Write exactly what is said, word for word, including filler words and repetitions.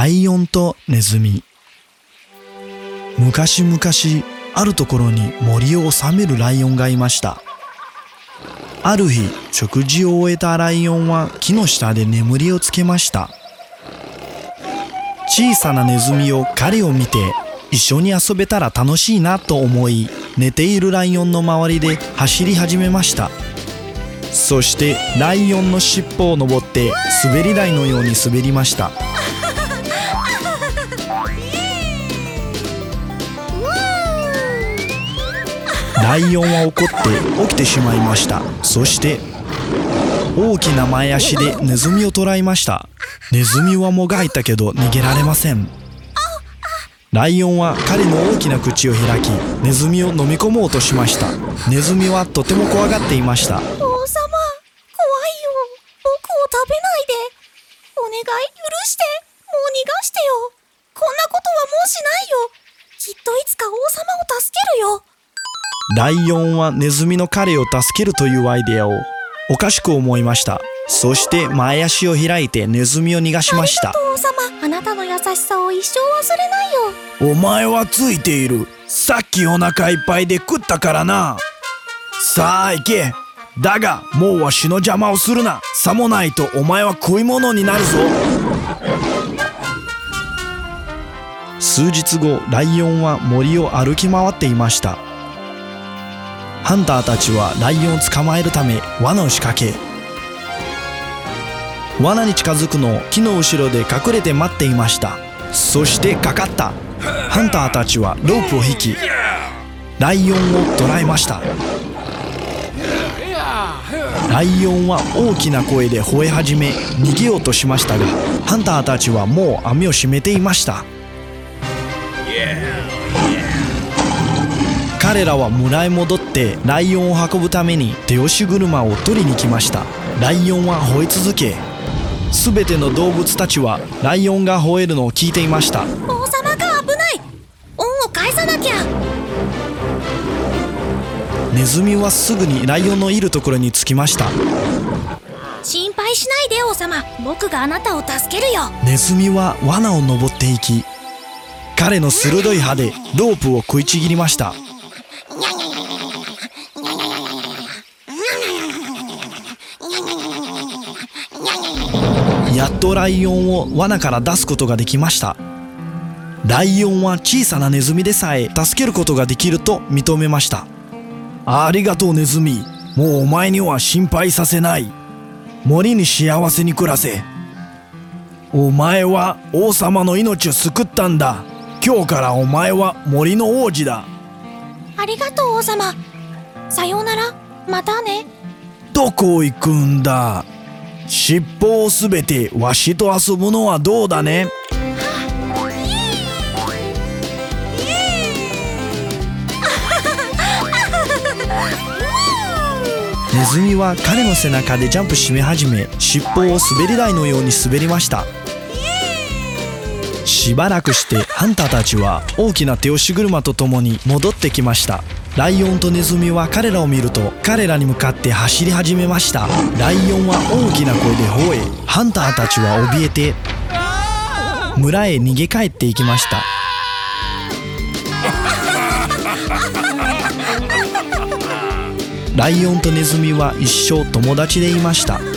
ライオンとネズミ。昔々あるところに森を治めるライオンがいました。ある日、食事を終えたライオンは木の下で眠りをつけました。小さなネズミを彼を見て一緒に遊べたら楽しいなと思い、寝ているライオンの周りで走り始めました。そしてライオンの尻尾を登って滑り台のように滑りました。ライオンは怒って起きてしまいました。そして大きな前足でネズミを捕らえました。ネズミはもがいたけど逃げられません。ライオンは彼の大きな口を開き、ネズミを飲み込もうとしました。ネズミはとても怖がっていました。 王様、怖いよ。僕を食べないで。お願い、許して。もう逃がしてよ。こんなことはもうしないよ。きっといつか王様を助けるよ。 ライオンはネズミの彼を助けるというアイデアをおかしく思いました。そして前足を開いてネズミを逃がしました。 ありがとう王様。あなたの優しさを一生忘れないよ。 お前はついている。さっきお腹いっぱいで食ったからな。さあ行け。だがもうわしの邪魔をするな。さもないとお前は食い物になるぞ。数日後、ライオンは森を歩き回っていました。ハンターたちはライオンを捕まえるため罠を仕掛け、罠に近づくのを木の後ろで隠れて待っていました。そしてかかった。ハンターたちはロープを引き、ライオンを捕らえました。ライオンは大きな声で吠え始め、逃げようとしましたが、ハンターたちはもう網を閉めていました。彼らは村へ戻ってライオンを運ぶために手押し車を取りに来ました。ライオンは吠え続け、すべての動物たちはライオンが吠えるのを聞いていました。 王様が危ない。恩を返さなきゃ。 ネズミはすぐにライオンのいるところに着きました。 心配しないで王様。僕があなたを助けるよ。 ネズミは罠を登っていき、彼の鋭い歯でロープを食いちぎりました。やっとライオンを罠から出すことができました。ライオンは小さなネズミでさえ助けることができると認めました。ありがとうネズミ。もうお前には心配させない。森に幸せに暮らせ。お前は王様の命を救ったんだ。今日からお前は森の王子だ。 ありがとう王様。さようなら。またね。 どこ行くんだ。尻尾をすべてわしと遊ぶのはどうだね。ネズミは彼の背中でジャンプしめ始め、尻尾を滑り台のように滑りました。しばらくしてハンターたちは大きな手押し車とともに戻ってきました。ライオンとネズミは彼らを見ると彼らに向かって走り始めました。ライオンは大きな声で吠え、ハンターたちは怯えて村へ逃げ帰っていきました。ライオンとネズミは一生友達でいました。